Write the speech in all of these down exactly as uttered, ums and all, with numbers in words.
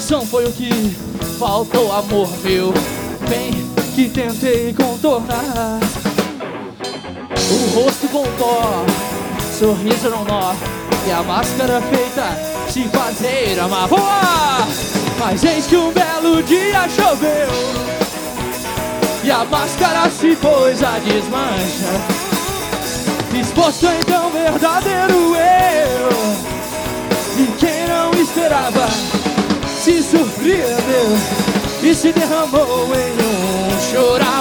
coração foi o que faltou, amor meu. Bem que tentei contornar o rosto com dó, sorriso no nó, e a máscara feita se fazer amar. Voar! Mas eis que um belo dia choveu e a máscara se pôs a desmancha, exposto então verdadeiro eu. E quem não esperava se surpreendeu e se derramou em um chorar.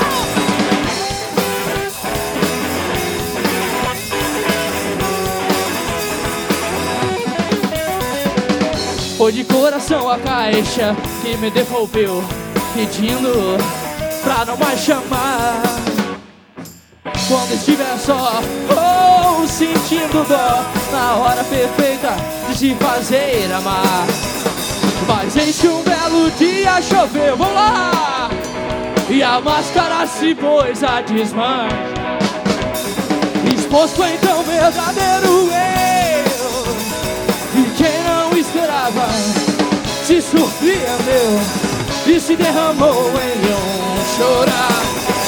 Foi de coração a caixa que me devolveu, pedindo pra não mais chamar quando estiver só ou oh, sentindo dó, na hora perfeita de se fazer amar. Mas eis que um belo dia choveu, vamos lá! E a máscara se pôs a desmanchar, exposto então verdadeiro eu. E quem não esperava se surpreendeu e se derramou em um chorar.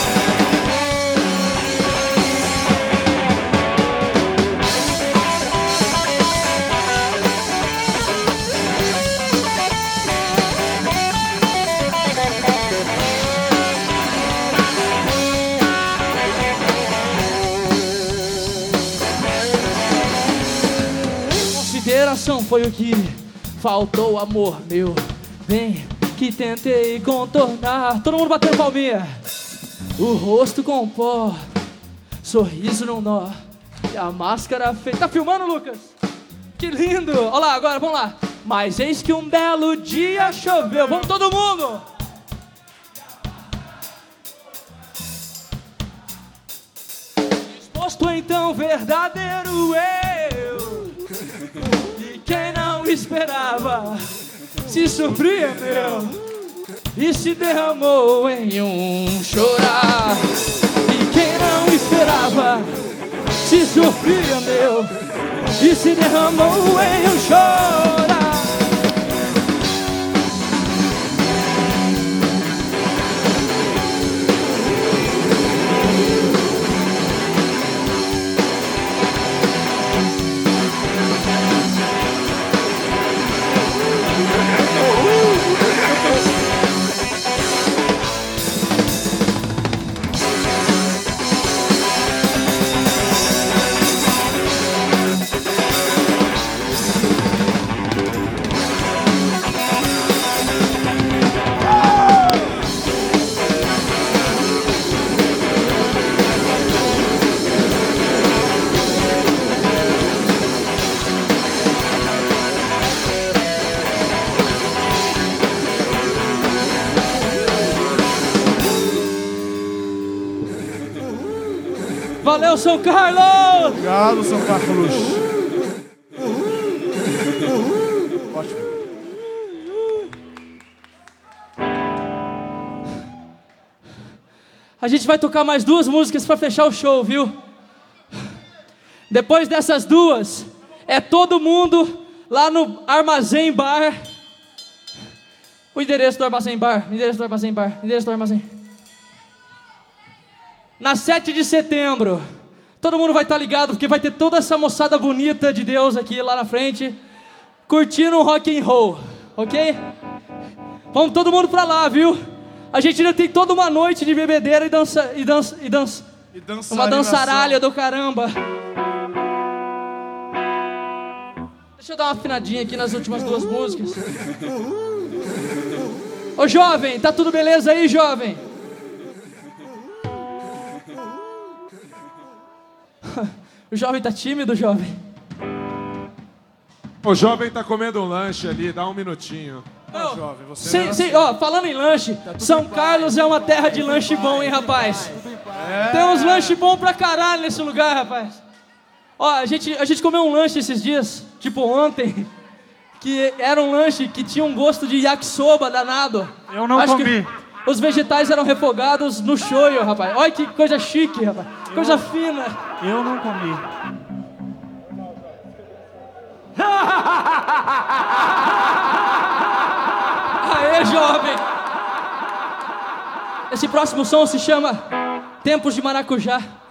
Consideração foi o que faltou, amor meu. Bem que tentei contornar. Todo mundo batendo palminha. O rosto com pó, sorriso no nó, e a máscara feita. Tá filmando, Lucas? Que lindo! Olha lá, agora, vamos lá. Mas eis que um belo dia choveu. Vamos todo mundo! Exposto então verdadeiro eu. E quem não esperava se surpreendeu e se derramou em um chorar. E quem não esperava se surpreendeu e se derramou em um chorar. Valeu, São Carlos! Obrigado, São Carlos. Ótimo. A gente vai tocar mais duas músicas para fechar o show, viu? Depois dessas duas, é todo mundo lá no Armazém Bar. O endereço do Armazém Bar, endereço do Armazém Bar, endereço do Armazém. Na sete de setembro, todo mundo vai estar ligado, porque vai ter toda essa moçada bonita de Deus aqui lá na frente, curtindo um rock and roll, ok? Vamos todo mundo pra lá, viu? A gente ainda tem toda uma noite de bebedeira e dança, e dança, e dança, E dançarinação. uma dançaralha do caramba. Deixa eu dar uma afinadinha aqui nas últimas duas músicas. Ô jovem, tá tudo beleza aí, jovem? O jovem tá tímido, jovem? O jovem tá comendo um lanche ali, dá um minutinho. Não, jovem, você sim, não é sim, ó, falando em lanche, São Carlos é uma terra de lanche bom, hein, rapaz? É. Tem uns lanches bons pra caralho nesse lugar, rapaz. Ó, a gente, a gente comeu um lanche esses dias, tipo ontem, que era um lanche que tinha um gosto de yakisoba danado. Eu não Acho comi. que os vegetais eram refogados no shoyu, rapaz. Olha que coisa chique, rapaz. Coisa Eu- fina. Eu não comi. jovem! Esse próximo som se chama Tempos de Maracujá.